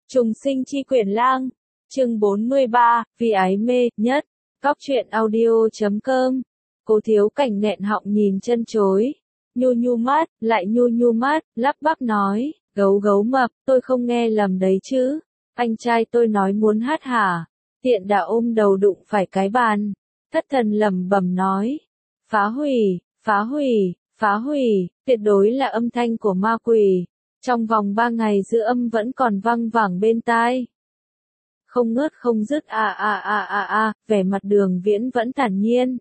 Trùng sinh chi quyển lang, chương 43, vì ái mê, nhất, góc truyện audio.com. Cố Thiếu Cảnh nghẹn họng nhìn chân chối, nhu mắt, lại nhu mắt, lắp bắp nói, gấu mập, tôi không nghe lầm đấy chứ, anh trai tôi nói muốn hát hả, tiện đã ôm đầu đụng phải cái bàn, thất thần lẩm bẩm nói, phá hủy, tuyệt đối là âm thanh của ma quỷ. Trong vòng 3 ngày giữ âm vẫn còn văng vẳng bên tai. Không ngớt không dứt vẻ mặt Đường Viễn vẫn thản nhiên.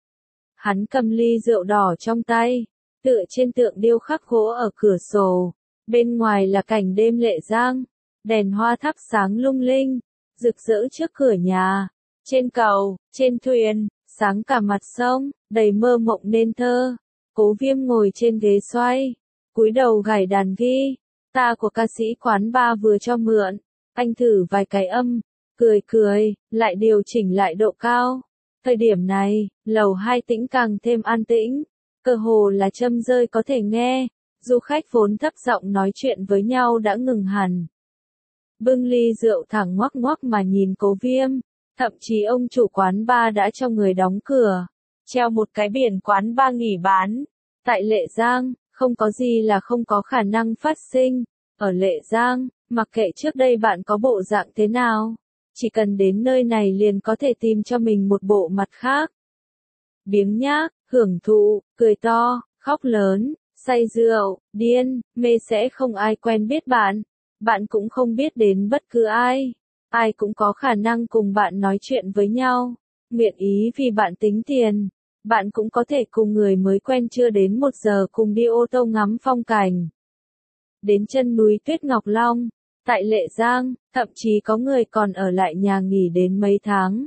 Hắn cầm ly rượu đỏ trong tay, tựa trên tượng điêu khắc gỗ ở cửa sổ. Bên ngoài là cảnh đêm Lệ Giang, đèn hoa thắp sáng lung linh, rực rỡ trước cửa nhà. Trên cầu, trên thuyền, sáng cả mặt sông, đầy mơ mộng nên thơ. Cố Viêm ngồi trên ghế xoay, cúi đầu gảy đàn ghi, ta của ca sĩ quán bar vừa cho mượn, anh thử vài cái âm, cười, lại điều chỉnh lại độ cao. Thời điểm này, lầu 2 tĩnh càng thêm an tĩnh, cơ hồ là châm rơi có thể nghe, du khách vốn thấp giọng nói chuyện với nhau đã ngừng hẳn. Bưng ly rượu thẳng ngoắc mà nhìn Cố Viêm, thậm chí ông chủ quán bar đã cho người đóng cửa, treo một cái biển quán bar nghỉ bán. Tại Lệ Giang, không có gì là không có khả năng phát sinh. Ở Lệ Giang, mặc kệ trước đây bạn có bộ dạng thế nào, chỉ cần đến nơi này liền có thể tìm cho mình một bộ mặt khác. Biếng nhác, hưởng thụ, cười to, khóc lớn, say rượu, điên, mê sẽ không ai quen biết bạn. Bạn cũng không biết đến bất cứ ai. Ai cũng có khả năng cùng bạn nói chuyện với nhau. Nguyện ý vì bạn tính tiền. Bạn cũng có thể cùng người mới quen chưa đến 1 giờ cùng đi ô tô ngắm phong cảnh. Đến chân núi Tuyết Ngọc Long, tại Lệ Giang, thậm chí có người còn ở lại nhà nghỉ đến mấy tháng.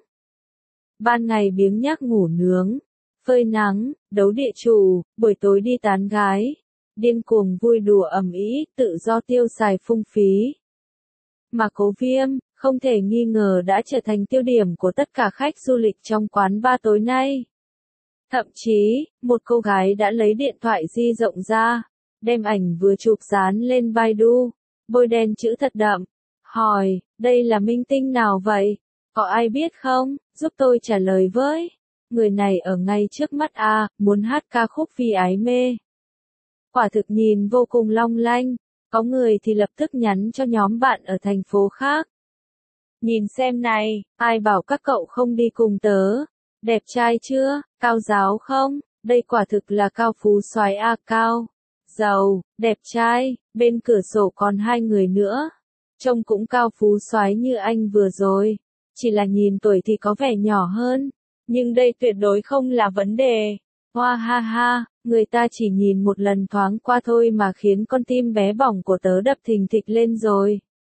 Ban ngày biếng nhác ngủ nướng, phơi nắng, đấu địa chủ, buổi tối đi tán gái, điên cuồng vui đùa ầm ĩ, tự do tiêu xài phung phí. Mà Cố Viêm, không thể nghi ngờ đã trở thành tiêu điểm của tất cả khách du lịch trong quán bar tối nay. Thậm chí, một cô gái đã lấy điện thoại di động ra, đem ảnh vừa chụp dán lên Baidu, bôi đen chữ thật đậm, hỏi, đây là minh tinh nào vậy? Có ai biết không? Giúp tôi trả lời với. Người này ở ngay trước mắt muốn hát ca khúc Vì ái mê. Quả thực nhìn vô cùng long lanh, có người thì lập tức nhắn cho nhóm bạn ở thành phố khác. Nhìn xem này, ai bảo các cậu không đi cùng tớ? Đẹp trai chưa? Cao giáo không? Đây quả thực là cao phú soái cao. Giàu, đẹp trai, bên cửa sổ còn 2 người nữa. Trông cũng cao phú soái như anh vừa rồi. Chỉ là nhìn tuổi thì có vẻ nhỏ hơn. Nhưng đây tuyệt đối không là vấn đề. Hoa ha, người ta chỉ nhìn một lần thoáng qua thôi mà khiến con tim bé bỏng của tớ đập thình thịch lên rồi.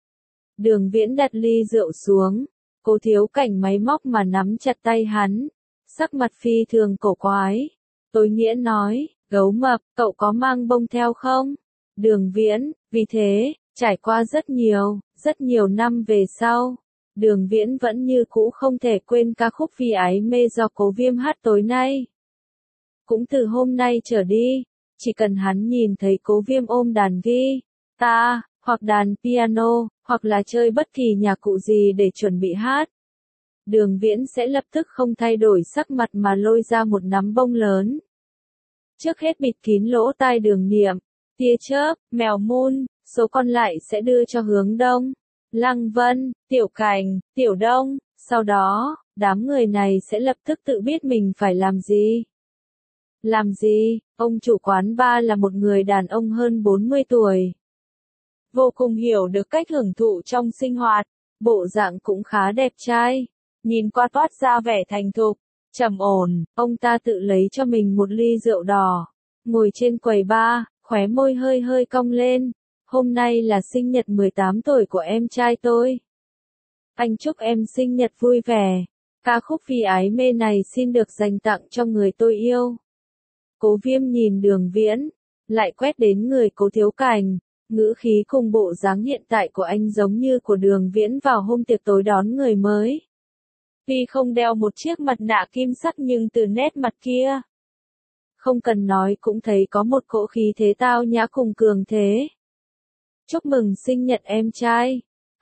Đường Viễn đặt ly rượu xuống. Cố Thiếu Cảnh máy móc mà nắm chặt tay hắn. Sắc mặt phi thường cổ quái. Tối nghĩa nói, gấu mập, cậu có mang bông theo không? Đường Viễn, vì thế, trải qua rất nhiều năm về sau, Đường Viễn vẫn như cũ không thể quên ca khúc Vì ái mê do Cố Viêm hát tối nay. Cũng từ hôm nay trở đi, chỉ cần hắn nhìn thấy Cố Viêm ôm đàn guitar, hoặc đàn piano, hoặc là chơi bất kỳ nhạc cụ gì để chuẩn bị hát, Đường Viễn sẽ lập tức không thay đổi sắc mặt mà lôi ra một nắm bông lớn. Trước hết bịt kín lỗ tai Đường Niệm, tia chớp, mèo mun, số còn lại sẽ đưa cho Hướng Đông, Lăng Vân, Tiểu Cảnh, Tiểu Đông, sau đó, đám người này sẽ lập tức tự biết mình phải làm gì. Làm gì? Ông chủ quán bar là một người đàn ông hơn 40 tuổi. Vô cùng hiểu được cách hưởng thụ trong sinh hoạt, bộ dạng cũng khá đẹp trai. Nhìn qua toát ra vẻ thành thục, trầm ổn, ông ta tự lấy cho mình một ly rượu đỏ, ngồi trên quầy bar, khóe môi hơi cong lên. Hôm nay là sinh nhật 18 tuổi của em trai tôi. Anh chúc em sinh nhật vui vẻ. Ca khúc Vì ái mê này xin được dành tặng cho người tôi yêu. Cố Viêm nhìn Đường Viễn, lại quét đến người Cố Thiếu Cảnh, ngữ khí cùng bộ dáng hiện tại của anh giống như của Đường Viễn vào hôm tiệc tối đón người mới. Tuy không đeo một chiếc mặt nạ kim sắc nhưng từ nét mặt kia, không cần nói cũng thấy có một cỗ khí thế tao nhã cùng cường thế. Chúc mừng sinh nhật em trai.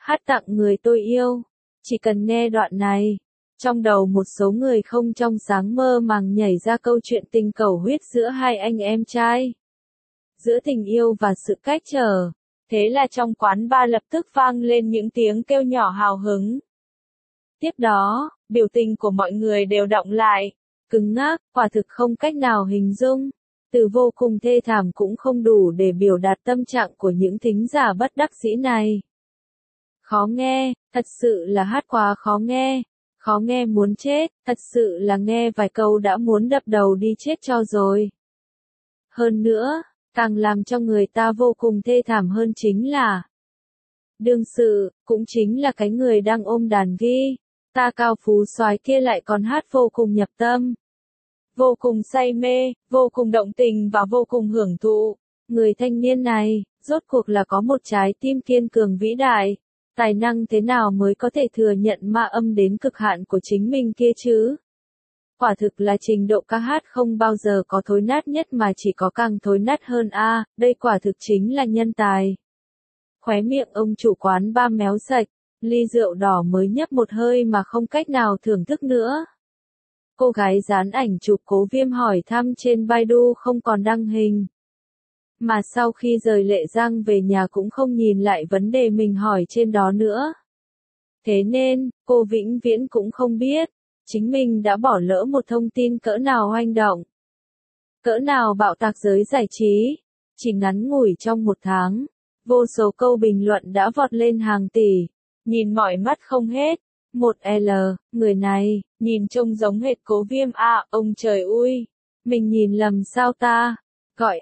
Hát tặng người tôi yêu. Chỉ cần nghe đoạn này, trong đầu một số người không trong sáng mơ màng nhảy ra câu chuyện tình cầu huyết giữa hai anh em trai. Giữa tình yêu và sự cách trở. Thế là trong quán bar lập tức vang lên những tiếng kêu nhỏ hào hứng. Tiếp đó, biểu tình của mọi người đều đọng lại, cứng ngắc, quả thực không cách nào hình dung. Từ vô cùng thê thảm cũng không đủ để biểu đạt tâm trạng của những thính giả bất đắc dĩ này. Khó nghe, thật sự là hát quá khó nghe muốn chết, thật sự là nghe vài câu đã muốn đập đầu đi chết cho rồi. Hơn nữa, càng làm cho người ta vô cùng thê thảm hơn chính là đương sự, cũng chính là cái người đang ôm đàn ghi, ta cao phú soái kia lại còn hát vô cùng nhập tâm. Vô cùng say mê, vô cùng động tình và vô cùng hưởng thụ. Người thanh niên này, rốt cuộc là có một trái tim kiên cường vĩ đại. Tài năng thế nào mới có thể thừa nhận ma âm đến cực hạn của chính mình kia chứ? Quả thực là trình độ ca hát không bao giờ có thối nát nhất mà chỉ có càng thối nát hơn a, đây quả thực chính là nhân tài. Khóe miệng ông chủ quán ba méo sạch, ly rượu đỏ mới nhấp một hơi mà không cách nào thưởng thức nữa. Cô gái dán ảnh chụp Cố Viêm hỏi thăm trên Baidu không còn đăng hình. Mà sau khi rời Lệ Giang về nhà cũng không nhìn lại vấn đề mình hỏi trên đó nữa. Thế nên, cô vĩnh viễn cũng không biết, chính mình đã bỏ lỡ một thông tin cỡ nào hoành động. Cỡ nào bạo tạc giới giải trí. Chỉ ngắn ngủi trong một tháng, vô số câu bình luận đã vọt lên hàng tỷ. Nhìn mỏi mắt không hết. Một L, người này, nhìn trông giống hệt Cố Viêm à, ông trời ui. Mình nhìn lầm sao ta? Gọi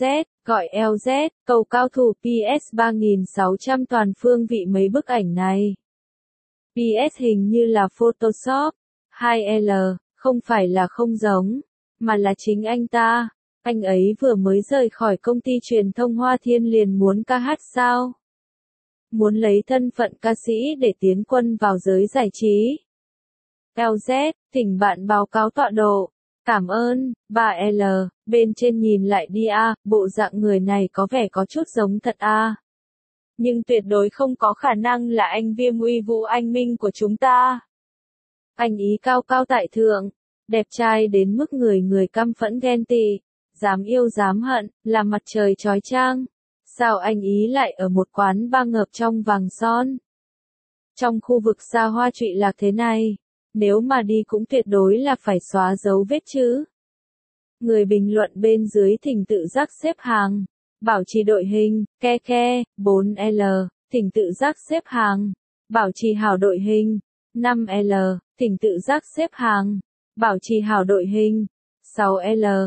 LZ, cầu cao thủ PS 3600 toàn phương vị mấy bức ảnh này. PS hình như là Photoshop. 2L, không phải là không giống, mà là chính anh ta. Anh ấy vừa mới rời khỏi công ty truyền thông Hoa Thiên liền muốn ca hát sao? Muốn lấy thân phận ca sĩ để tiến quân vào giới giải trí. LZ, thỉnh bạn báo cáo tọa độ. Cảm ơn, 3L, bên trên nhìn lại đi a, bộ dạng người này có vẻ có chút giống thật a. Nhưng tuyệt đối không có khả năng là anh Viêm uy vũ anh minh của chúng ta. Anh ý cao cao tại thượng, đẹp trai đến mức người người căm phẫn ghen tị, dám yêu dám hận, là mặt trời chói chang. Sao anh ý lại ở một quán bar ngập trong vàng son? Trong khu vực xa hoa trụy lạc thế này, nếu mà đi cũng tuyệt đối là phải xóa dấu vết chứ. Người bình luận bên dưới thỉnh tự giác xếp hàng, bảo trì đội hình, 4L, thỉnh tự giác xếp hàng, bảo trì hảo đội hình, 5L, thỉnh tự giác xếp hàng, bảo trì hảo đội hình, 6L,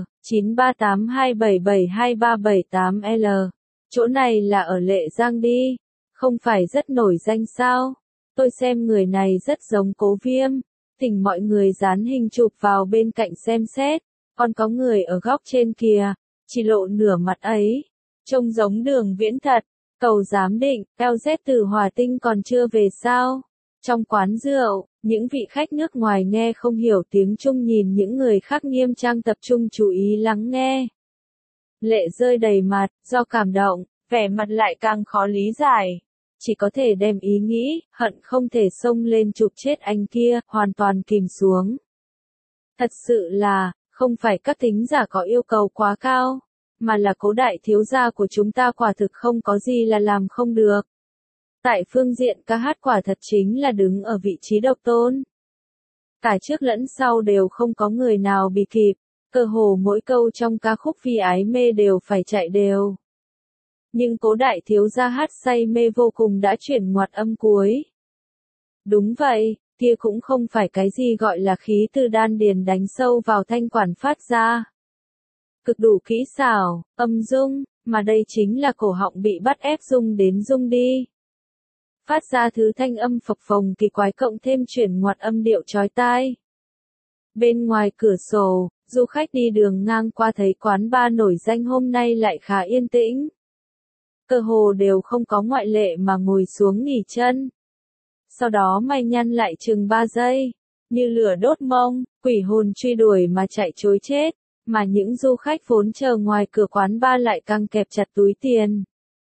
9382772378L. Chỗ này là ở Lệ Giang đi, không phải rất nổi danh sao? Tôi xem người này rất giống Cố Viêm, thỉnh mọi người dán hình chụp vào bên cạnh xem xét, còn có người ở góc trên kìa, chỉ lộ nửa mặt ấy, trông giống Đường Viễn thật. Cầu giám định, LZ từ Hòa Tinh còn chưa về sao? Trong quán rượu, những vị khách nước ngoài nghe không hiểu tiếng Trung nhìn những người khác nghiêm trang tập trung chú ý lắng nghe. Lệ rơi đầy mặt, do cảm động, vẻ mặt lại càng khó lý giải. Chỉ có thể đem ý nghĩ, hận không thể xông lên chụp chết anh kia, hoàn toàn kìm xuống. Thật sự là, không phải các thính giả có yêu cầu quá cao, mà là Cố đại thiếu gia của chúng ta quả thực không có gì là làm không được. Tại phương diện ca hát quả thật chính là đứng ở vị trí độc tôn. Cả trước lẫn sau đều không có người nào bị kịp, cơ hồ mỗi câu trong ca khúc Vì ái mê đều phải chạy đều. Nhưng Cố đại thiếu gia hát say mê vô cùng đã chuyển ngoặt âm cuối. Đúng vậy, kia cũng không phải cái gì gọi là khí từ đan điền đánh sâu vào thanh quản phát ra. Cực đủ kỹ xảo, âm dung, mà đây chính là cổ họng bị bắt ép rung đến rung đi. Phát ra thứ thanh âm phập phồng kỳ quái cộng thêm chuyển ngoặt âm điệu chói tai. Bên ngoài cửa sổ, du khách đi đường ngang qua thấy quán bar nổi danh hôm nay lại khá yên tĩnh. Cơ hồ đều không có ngoại lệ mà ngồi xuống nghỉ chân. Sau đó mày nhăn lại chừng 3 giây, như lửa đốt mông, quỷ hồn truy đuổi mà chạy trối chết, mà những du khách vốn chờ ngoài cửa quán bar lại căng kẹp chặt túi tiền.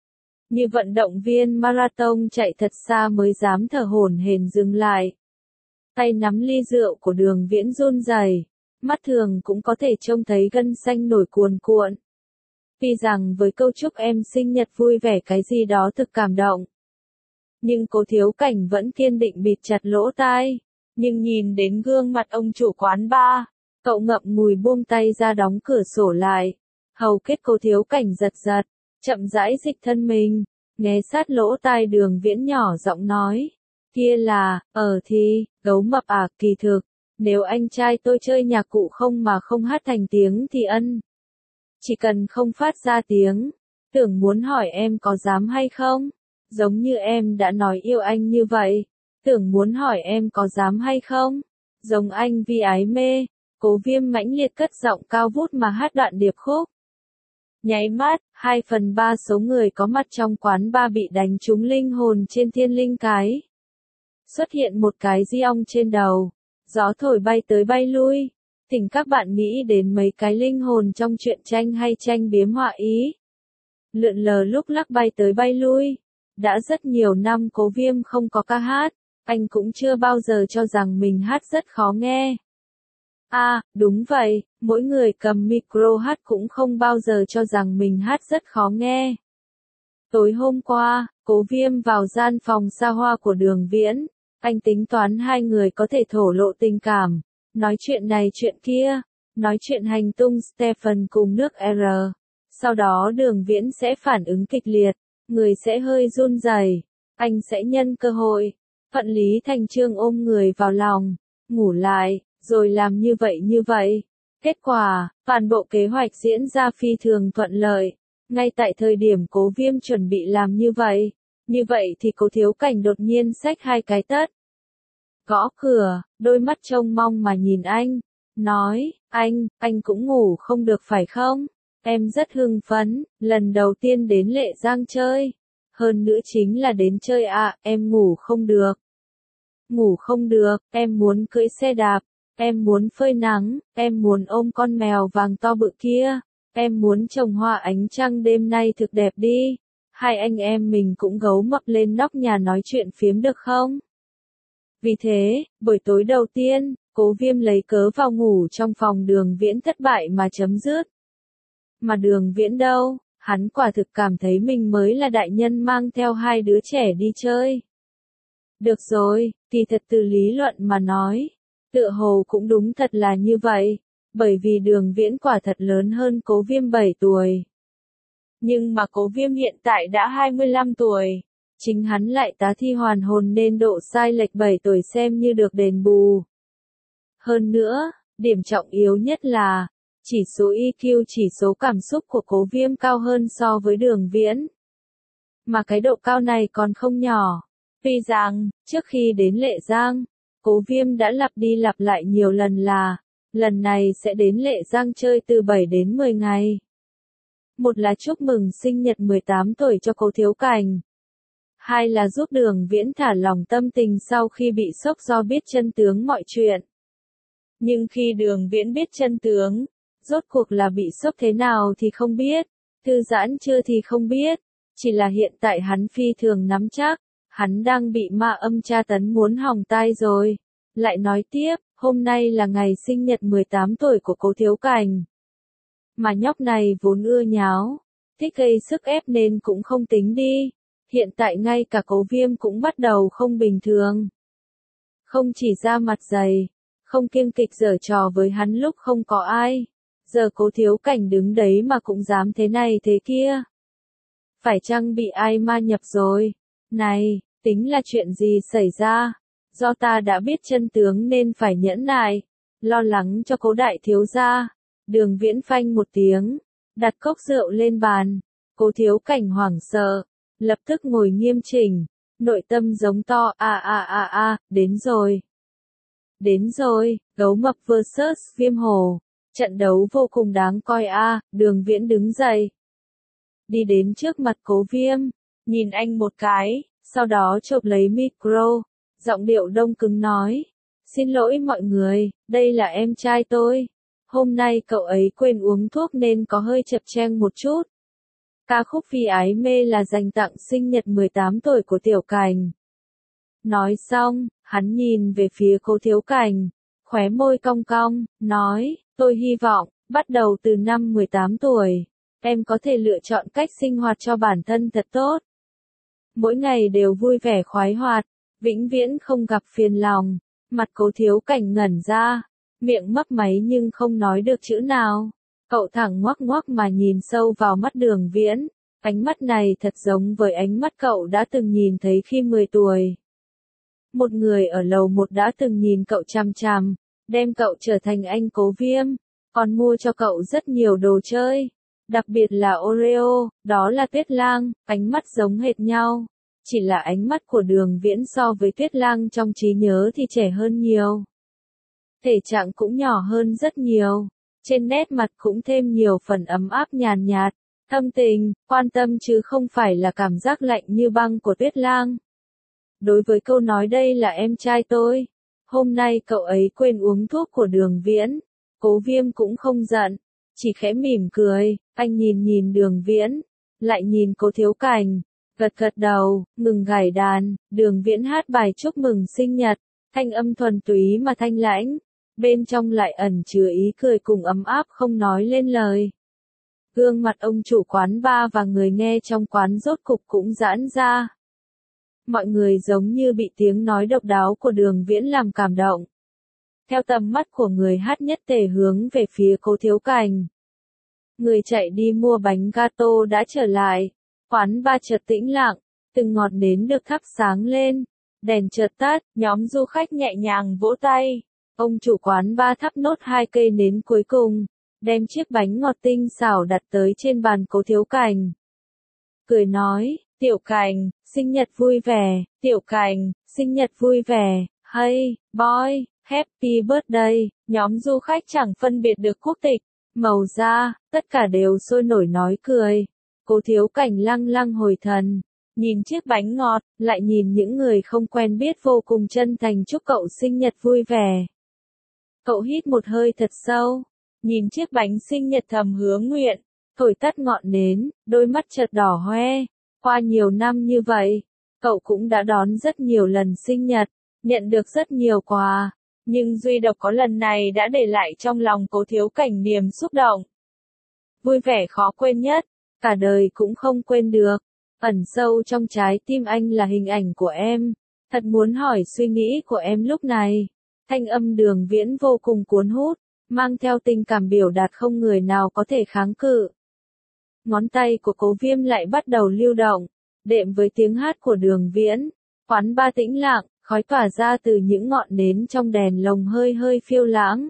Như vận động viên marathon chạy thật xa mới dám thở hổn hển dừng lại. Tay nắm ly rượu của Đường Viễn run rẩy, mắt thường cũng có thể trông thấy gân xanh nổi cuồn cuộn. Tuy rằng với câu chúc em sinh nhật vui vẻ cái gì đó thực cảm động, nhưng Cố Thiếu Cảnh vẫn kiên định bịt chặt lỗ tai. Nhưng nhìn đến gương mặt ông chủ quán bar, cậu ngậm ngùi buông tay ra đóng cửa sổ lại. Hầu kết Cố Thiếu Cảnh giật giật, chậm rãi dịch thân mình, nghe sát lỗ tai Đường Viễn nhỏ giọng nói. Kia là, thì, gấu mập à, kỳ thực, nếu anh trai tôi chơi nhạc cụ không mà không hát thành tiếng thì ân. Chỉ cần không phát ra tiếng, tưởng muốn hỏi em có dám hay không? Giống như em đã nói yêu anh như vậy, tưởng muốn hỏi em có dám hay không? Giống anh vì ái mê, Cố Viêm mãnh liệt cất giọng cao vút mà hát đoạn điệp khúc. Nháy mắt, 2/3 số người có mặt trong quán bar bị đánh trúng linh hồn trên thiên linh cái. Xuất hiện một cái di ong trên đầu, gió thổi bay tới bay lui. Thỉnh các bạn nghĩ đến mấy cái linh hồn trong truyện tranh hay tranh biếm họa ý. Lượn lờ lúc lắc bay tới bay lui. Đã rất nhiều năm Cố Viêm không có ca hát, anh cũng chưa bao giờ cho rằng mình hát rất khó nghe. Đúng vậy, mỗi người cầm micro hát cũng không bao giờ cho rằng mình hát rất khó nghe. Tối hôm qua, Cố Viêm vào gian phòng xa hoa của Đường Viễn, anh tính toán hai người có thể thổ lộ tình cảm, nói chuyện này chuyện kia, nói chuyện hành tung Stephen cùng nước R. Sau đó Đường Viễn sẽ phản ứng kịch liệt, người sẽ hơi run rẩy, anh sẽ nhân cơ hội, thuận lý thành chương ôm người vào lòng, ngủ lại, rồi làm như vậy. Kết quả, toàn bộ kế hoạch diễn ra phi thường thuận lợi. Ngay tại thời điểm Cố Viêm chuẩn bị làm như vậy thì Cố Thiếu Cảnh đột nhiên xách hai cái tất. Gõ cửa, đôi mắt trông mong mà nhìn anh, nói, anh cũng ngủ không được phải không? Em rất hưng phấn, lần đầu tiên đến Lệ Giang chơi. Hơn nữa chính là đến chơi em ngủ không được. Ngủ không được, em muốn cưỡi xe đạp, em muốn phơi nắng, em muốn ôm con mèo vàng to bự kia, em muốn trồng hoa ánh trăng đêm nay thực đẹp đi. Hai anh em mình cũng gấu mập lên nóc nhà nói chuyện phiếm được không? Vì thế, buổi tối đầu tiên, Cố Viêm lấy cớ vào ngủ trong phòng Đường Viễn thất bại mà chấm dứt. Mà Đường Viễn đâu, hắn quả thực cảm thấy mình mới là đại nhân mang theo hai đứa trẻ đi chơi. Được rồi, kỳ thật từ lý luận mà nói, tựa hồ cũng đúng thật là như vậy, bởi vì Đường Viễn quả thật lớn hơn Cố Viêm 7 tuổi. Nhưng mà Cố Viêm hiện tại đã 25 tuổi, chính hắn lại tá thi hoàn hồn nên độ sai lệch 7 tuổi xem như được đền bù. Hơn nữa, điểm trọng yếu nhất là, chỉ số EQ chỉ số cảm xúc của Cố Viêm cao hơn so với Đường Viễn. Mà cái độ cao này còn không nhỏ. Tuy rằng, trước khi đến Lệ Giang, Cố Viêm đã lặp đi lặp lại nhiều lần là, lần này sẽ đến Lệ Giang chơi từ 7 đến 10 ngày. Một là chúc mừng sinh nhật 18 tuổi cho Cố Thiếu Cảnh. Hai là giúp Đường Viễn thả lỏng tâm tình sau khi bị sốc do biết chân tướng mọi chuyện. Nhưng khi Đường Viễn biết chân tướng, rốt cuộc là bị sốc thế nào thì không biết, thư giãn chưa thì không biết, chỉ là hiện tại hắn phi thường nắm chắc, hắn đang bị ma âm tra tấn muốn hỏng tai rồi. Lại nói tiếp, hôm nay là ngày sinh nhật 18 tuổi của Cố Thiếu Cảnh. Mà nhóc này vốn ưa nháo, thích gây sức ép nên cũng không tính đi. Hiện tại ngay cả Cố Viêm cũng bắt đầu không bình thường. Không chỉ ra mặt dày, không kiêng kịch giở trò với hắn lúc không có ai. Giờ Cố Thiếu Cảnh đứng đấy mà cũng dám thế này thế kia. Phải chăng bị ai ma nhập rồi? Này, tính là chuyện gì xảy ra? Do ta đã biết chân tướng nên phải nhẫn nại. Lo lắng cho Cố đại thiếu gia. Đường Viễn phanh một tiếng, đặt cốc rượu lên bàn. Cố Thiếu Cảnh hoảng sợ, lập tức ngồi nghiêm chỉnh, nội tâm giống to đến rồi. Đến rồi, gấu mập vs Viêm Hổ. Trận đấu vô cùng đáng coi Đường Viễn đứng dậy. Đi đến trước mặt Cố Viêm, nhìn anh một cái, sau đó chộp lấy micro, giọng điệu đông cứng nói. Xin lỗi mọi người, đây là em trai tôi. Hôm nay cậu ấy quên uống thuốc nên có hơi chập cheng một chút. Ca khúc Vì Ái Mê là dành tặng sinh nhật 18 tuổi của Tiểu Cảnh. Nói xong, hắn nhìn về phía Cố Thiếu Cảnh, khóe môi cong cong, nói, tôi hy vọng, bắt đầu từ năm 18 tuổi, em có thể lựa chọn cách sinh hoạt cho bản thân thật tốt. Mỗi ngày đều vui vẻ khoái hoạt, vĩnh viễn không gặp phiền lòng. Mặt Cố Thiếu Cảnh ngẩn ra, miệng mấp máy nhưng không nói được chữ nào. Cậu thẳng ngoác ngoác mà nhìn sâu vào mắt Đường Viễn, ánh mắt này thật giống với ánh mắt cậu đã từng nhìn thấy khi 10 tuổi. Một người ở lầu 1 đã từng nhìn cậu chằm chằm, đem cậu trở thành anh Cố Viêm, còn mua cho cậu rất nhiều đồ chơi, đặc biệt là Oreo, đó là Tuyết Lang, ánh mắt giống hệt nhau. Chỉ là ánh mắt của Đường Viễn so với Tuyết Lang trong trí nhớ thì trẻ hơn nhiều. Thể trạng cũng nhỏ hơn rất nhiều, trên nét mặt cũng thêm nhiều phần ấm áp nhàn nhạt, thâm tình, quan tâm chứ không phải là cảm giác lạnh như băng của Tuyết Lang. Đối với câu nói đây là em trai tôi, hôm nay cậu ấy quên uống thuốc của Đường Viễn, Cố Viêm cũng không giận, chỉ khẽ mỉm cười, anh nhìn Đường Viễn, lại nhìn Cố Thiếu Cảnh, gật gật đầu, ngừng gảy đàn, Đường Viễn hát bài chúc mừng sinh nhật, thanh âm thuần túy mà thanh lãnh, bên trong lại ẩn chứa ý cười cùng ấm áp không nói lên lời. Gương mặt ông chủ quán bar và người nghe trong quán rốt cục cũng giãn ra. Mọi người giống như bị tiếng nói độc đáo của Đường Viễn làm cảm động. Theo tầm mắt của người hát nhất tề hướng về phía Cố Thiếu Cảnh. Người chạy đi mua bánh gato đã trở lại, quán bar chợt tĩnh lặng, từng ngọn nến được thắp sáng lên, đèn chợt tắt, nhóm du khách nhẹ nhàng vỗ tay. Ông chủ quán bar thắp nốt 2 cây nến cuối cùng, đem chiếc bánh ngọt tinh xảo đặt tới trên bàn Cố Thiếu Cảnh. Cười nói, Tiểu Cảnh, sinh nhật vui vẻ, Tiểu Cảnh, sinh nhật vui vẻ, hey, boy, happy birthday, nhóm du khách chẳng phân biệt được quốc tịch, màu da, tất cả đều sôi nổi nói cười. Cố Thiếu Cảnh lăng lăng hồi thần, nhìn chiếc bánh ngọt, lại nhìn những người không quen biết vô cùng chân thành chúc cậu sinh nhật vui vẻ. Cậu hít một hơi thật sâu, nhìn chiếc bánh sinh nhật thầm hứa nguyện, thổi tắt ngọn nến, đôi mắt chợt đỏ hoe. Qua nhiều năm như vậy, cậu cũng đã đón rất nhiều lần sinh nhật, nhận được rất nhiều quà, nhưng duy độc có lần này đã để lại trong lòng Cố Thiếu Cảnh niềm xúc động. Vui vẻ khó quên nhất, cả đời cũng không quên được. Ẩn sâu trong trái tim anh là hình ảnh của em, thật muốn hỏi suy nghĩ của em lúc này. Thanh âm Đường Viễn vô cùng cuốn hút, mang theo tình cảm biểu đạt không người nào có thể kháng cự. Ngón tay của Cố Viêm lại bắt đầu lưu động, đệm với tiếng hát của Đường Viễn. Quán bar tĩnh lặng, khói tỏa ra từ những ngọn nến trong đèn lồng hơi hơi phiêu lãng.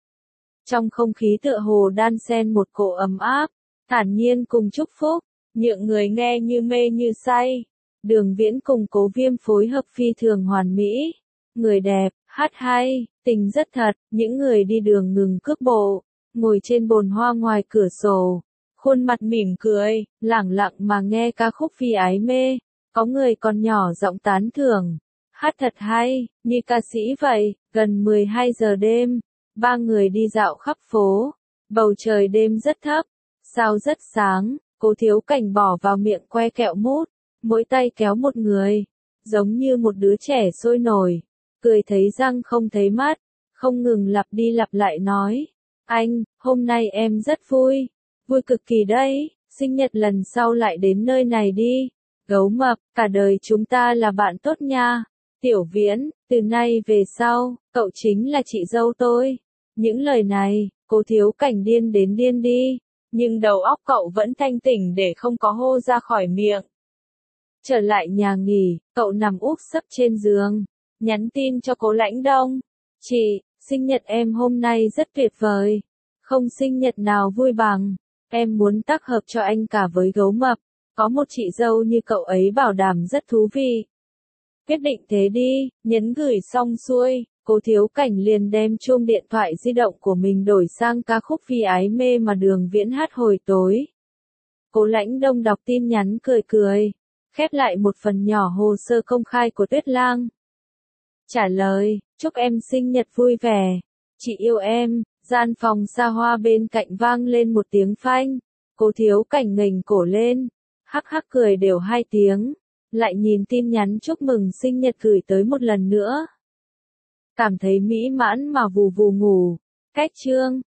Trong không khí tựa hồ đan xen một cỗ ấm áp, thản nhiên cùng chúc phúc, nhượng người nghe như mê như say. Đường Viễn cùng Cố Viêm phối hợp phi thường hoàn mỹ. Người đẹp, hát hay, tình rất thật, những người đi đường ngừng cước bộ, ngồi trên bồn hoa ngoài cửa sổ, khuôn mặt mỉm cười, lẳng lặng mà nghe ca khúc Vì Ái Mê, có người còn nhỏ giọng tán thưởng, hát thật hay, như ca sĩ vậy. Gần 12 giờ đêm, ba người đi dạo khắp phố, bầu trời đêm rất thấp, sao rất sáng, Cố Thiếu Cảnh bỏ vào miệng que kẹo mút, mỗi tay kéo một người, giống như một đứa trẻ sôi nổi. Cười thấy răng không thấy mắt, không ngừng lặp đi lặp lại nói, anh, hôm nay em rất vui, vui cực kỳ đấy, sinh nhật lần sau lại đến nơi này đi, Gấu Mập, cả đời chúng ta là bạn tốt nha, Tiểu Viễn, từ nay về sau, cậu chính là chị dâu tôi. Những lời này, Cố Thiếu Cảnh điên đến điên đi, nhưng đầu óc cậu vẫn thanh tỉnh để không có hô ra khỏi miệng. Trở lại nhà nghỉ, cậu nằm úp sấp trên giường. Nhắn tin cho Cố Lãnh Đông, chị, sinh nhật em hôm nay rất tuyệt vời, không sinh nhật nào vui bằng, em muốn tác hợp cho anh cả với Gấu Mập, có một chị dâu như cậu ấy bảo đảm rất thú vị. Quyết định thế đi, nhấn gửi xong xuôi, Cố Thiếu Cảnh liền đem chuông điện thoại di động của mình đổi sang ca khúc Vì Ái Mê mà Đường Viễn hát hồi tối. Cố Lãnh Đông đọc tin nhắn cười cười, khép lại một phần nhỏ hồ sơ công khai của Tuyết Lang. Trả lời, chúc em sinh nhật vui vẻ, chị yêu em. Gian phòng xa hoa bên cạnh vang lên một tiếng phanh, Cố Thiếu Cảnh ngẩng cổ lên, Hắc hắc cười đều 2 tiếng, lại nhìn tin nhắn chúc mừng sinh nhật gửi tới một lần nữa. Cảm thấy mỹ mãn mà vù vù ngủ. Cách chương